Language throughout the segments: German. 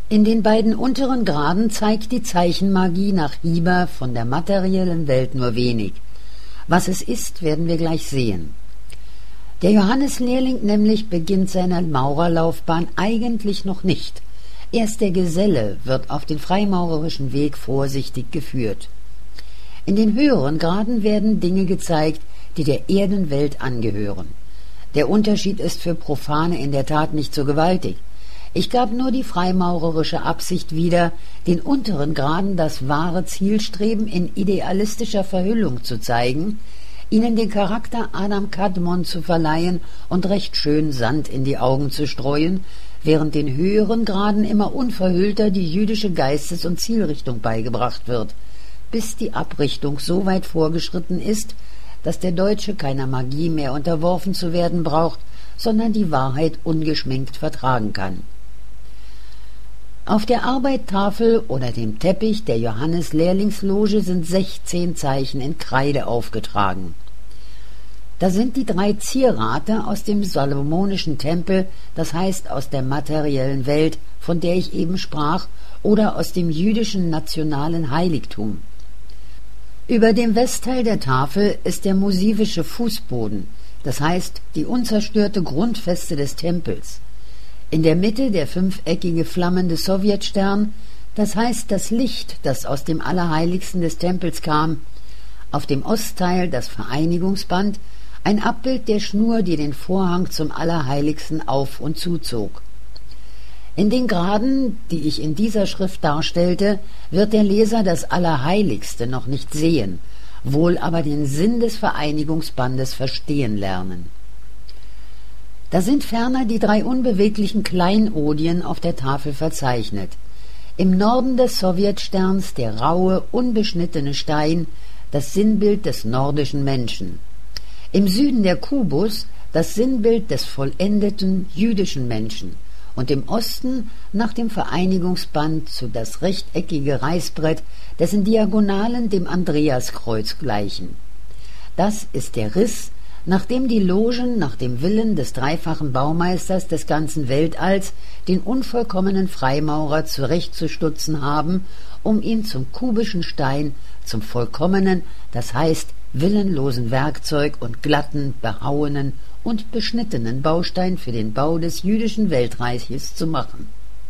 In den beiden unteren Graden zeigt die Zeichenmagie nach Hiber von der materiellen Welt nur wenig. Was es ist, werden wir gleich sehen. Der Johanneslehrling nämlich beginnt seine Maurerlaufbahn eigentlich noch nicht. Erst der Geselle wird auf den freimaurerischen Weg vorsichtig geführt. In den höheren Graden werden Dinge gezeigt, die der Erdenwelt angehören. Der Unterschied ist für Profane in der Tat nicht so gewaltig. Ich gab nur die freimaurerische Absicht wieder, den unteren Graden das wahre Zielstreben in idealistischer Verhüllung zu zeigen, ihnen den Charakter Adam Kadmon zu verleihen und recht schön Sand in die Augen zu streuen, während den höheren Graden immer unverhüllter die jüdische Geistes- und Zielrichtung beigebracht wird, bis die Abrichtung so weit vorgeschritten ist, dass der Deutsche keiner Magie mehr unterworfen zu werden braucht, sondern die Wahrheit ungeschminkt vertragen kann. Auf der Arbeittafel oder dem Teppich der Johannes-Lehrlingsloge sind 16 Zeichen in Kreide aufgetragen. Da sind die 3 Zierate aus dem salomonischen Tempel, das heißt aus der materiellen Welt, von der ich eben sprach, oder aus dem jüdischen nationalen Heiligtum. Über dem Westteil der Tafel ist der musivische Fußboden, das heißt die unzerstörte Grundfeste des Tempels. In der Mitte der 5-eckige flammende Sowjetstern, das heißt das Licht, das aus dem Allerheiligsten des Tempels kam. Auf dem Ostteil das Vereinigungsband, ein Abbild der Schnur, die den Vorhang zum Allerheiligsten auf- und zuzog. In den Graden, die ich in dieser Schrift darstellte, wird der Leser das Allerheiligste noch nicht sehen, wohl aber den Sinn des Vereinigungsbandes verstehen lernen. Da sind ferner die 3 unbeweglichen Kleinodien auf der Tafel verzeichnet. Im Norden des Sowjetsterns der raue, unbeschnittene Stein, das Sinnbild des nordischen Menschen. Im Süden der Kubus das Sinnbild des vollendeten jüdischen Menschen und im Osten nach dem Vereinigungsband zu das rechteckige Reißbrett, dessen Diagonalen dem Andreaskreuz gleichen. Das ist der Riss, nachdem die Logen nach dem Willen des dreifachen Baumeisters des ganzen Weltalls den unvollkommenen Freimaurer zurechtzustutzen haben, um ihn zum kubischen Stein, zum vollkommenen, das heißt willenlosen Werkzeug und glatten, behauenen und beschnittenen Baustein für den Bau des jüdischen Weltreiches zu machen.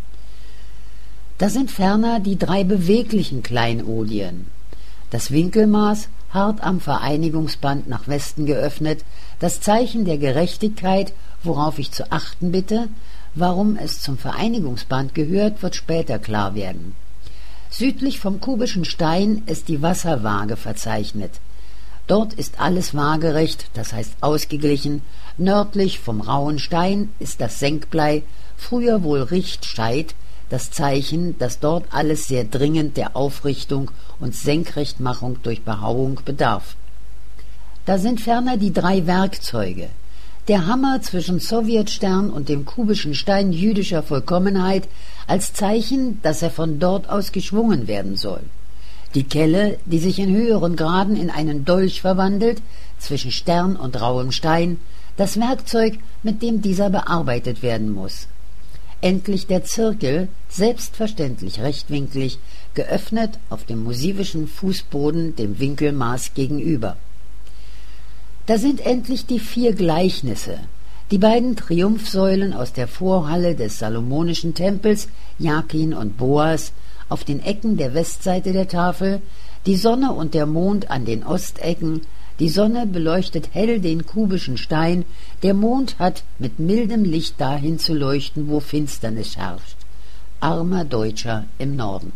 Da sind ferner die 3 beweglichen Kleinodien. Das Winkelmaß, hart am Vereinigungsband nach Westen geöffnet, das Zeichen der Gerechtigkeit, worauf ich zu achten bitte, warum es zum Vereinigungsband gehört, wird später klar werden. Südlich vom kubischen Stein ist die Wasserwaage verzeichnet. Dort ist alles waagerecht, das heißt ausgeglichen. Nördlich vom rauen Stein ist das Senkblei, früher wohl Richtscheit, das Zeichen, dass dort alles sehr dringend der Aufrichtung und Senkrechtmachung durch Behauung bedarf. Da sind ferner die 3 Werkzeuge. Der Hammer zwischen Sowjetstern und dem kubischen Stein jüdischer Vollkommenheit als Zeichen, dass er von dort aus geschwungen werden soll. Die Kelle, die sich in höheren Graden in einen Dolch verwandelt, zwischen Stern und rauem Stein, das Werkzeug, mit dem dieser bearbeitet werden muss. Endlich der Zirkel, selbstverständlich rechtwinklig, geöffnet auf dem musivischen Fußboden dem Winkelmaß gegenüber. Da sind endlich die 4 Gleichnisse, die beiden Triumphsäulen aus der Vorhalle des salomonischen Tempels, Jakin und Boas, auf den Ecken der Westseite der Tafel, die Sonne und der Mond an den Ostecken. Die Sonne beleuchtet hell den kubischen Stein, der Mond hat mit mildem Licht dahin zu leuchten, wo Finsternis herrscht. Armer Deutscher im Norden.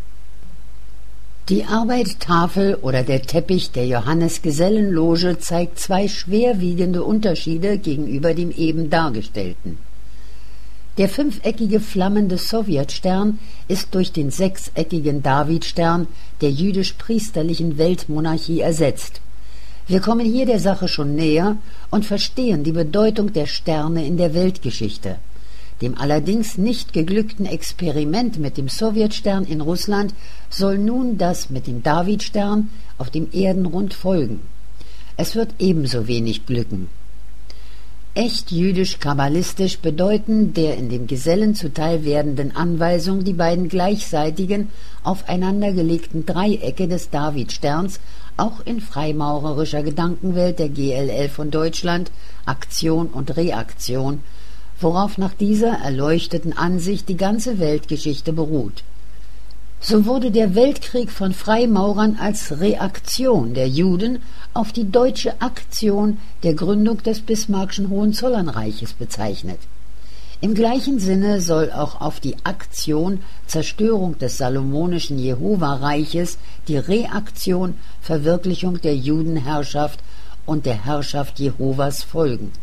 Die Arbeittafel oder der Teppich der Johannes-Gesellenloge zeigt 2 schwerwiegende Unterschiede gegenüber dem eben dargestellten. Der 5-eckige flammende Sowjetstern ist durch den 6-eckigen Davidstern der jüdisch-priesterlichen Weltmonarchie ersetzt. Wir kommen hier der Sache schon näher und verstehen die Bedeutung der Sterne in der Weltgeschichte. Dem allerdings nicht geglückten Experiment mit dem Sowjetstern in Russland soll nun das mit dem Davidstern auf dem Erdenrund folgen. Es wird ebenso wenig glücken. Echt jüdisch-kabbalistisch bedeuten der in dem Gesellen zuteil werdenden Anweisung die beiden gleichseitigen, aufeinandergelegten Dreiecke des Davidsterns, auch in freimaurerischer Gedankenwelt der GLL von Deutschland, Aktion und Reaktion, worauf nach dieser erleuchteten Ansicht die ganze Weltgeschichte beruht. So wurde der Weltkrieg von Freimaurern als Reaktion der Juden auf die deutsche Aktion der Gründung des Bismarckschen Hohenzollernreiches bezeichnet. Im gleichen Sinne soll auch auf die Aktion Zerstörung des salomonischen Jehova-Reiches die Reaktion Verwirklichung der Judenherrschaft und der Herrschaft Jehovas folgen.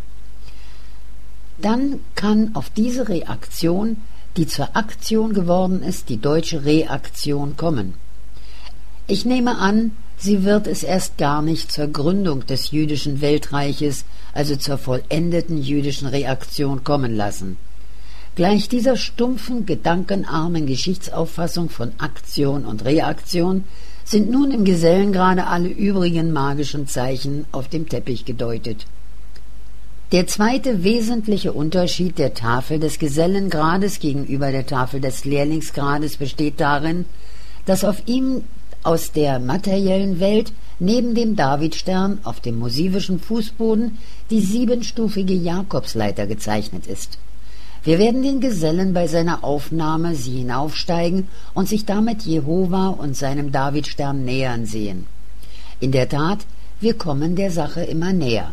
Dann kann auf diese Reaktion, die zur Aktion geworden ist, die deutsche Reaktion kommen. Ich nehme an, sie wird es erst gar nicht zur Gründung des jüdischen Weltreiches, also zur vollendeten jüdischen Reaktion kommen lassen. Gleich dieser stumpfen, gedankenarmen Geschichtsauffassung von Aktion und Reaktion sind nun im Gesellengrade alle übrigen magischen Zeichen auf dem Teppich gedeutet. Der zweite wesentliche Unterschied der Tafel des Gesellengrades gegenüber der Tafel des Lehrlingsgrades besteht darin, dass auf ihm aus der materiellen Welt neben dem Davidstern auf dem musivischen Fußboden die siebenstufige Jakobsleiter gezeichnet ist. Wir werden den Gesellen bei seiner Aufnahme sie hinaufsteigen und sich damit Jehova und seinem Davidstern nähern sehen. In der Tat, wir kommen der Sache immer näher.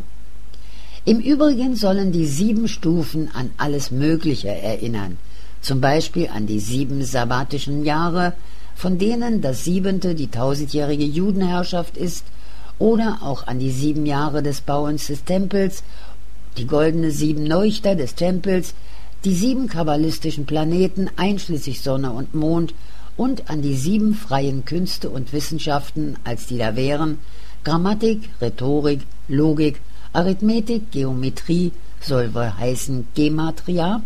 Im Übrigen sollen die 7 Stufen an alles Mögliche erinnern, zum Beispiel an die 7 sabbatischen Jahre, von denen das 7. die 1000-jährige Judenherrschaft ist, oder auch an die 7 Jahre des Bauens des Tempels, die goldene 7 Leuchter des Tempels, die 7 kabbalistischen Planeten einschließlich Sonne und Mond und an die 7 freien Künste und Wissenschaften, als die da wären: Grammatik, Rhetorik, Logik, Arithmetik, Geometrie soll wohl heißen Gematria,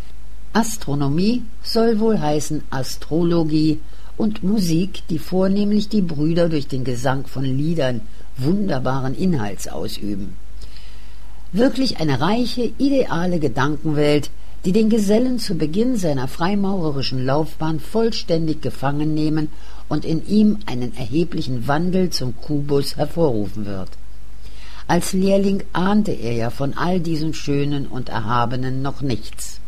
Astronomie soll wohl heißen Astrologie und Musik, die vornehmlich die Brüder durch den Gesang von Liedern wunderbaren Inhalts ausüben. Wirklich eine reiche, ideale Gedankenwelt, die den Gesellen zu Beginn seiner freimaurerischen Laufbahn vollständig gefangen nehmen und in ihm einen erheblichen Wandel zum Kubus hervorrufen wird. Als Lehrling ahnte er ja von all diesem Schönen und Erhabenen noch nichts.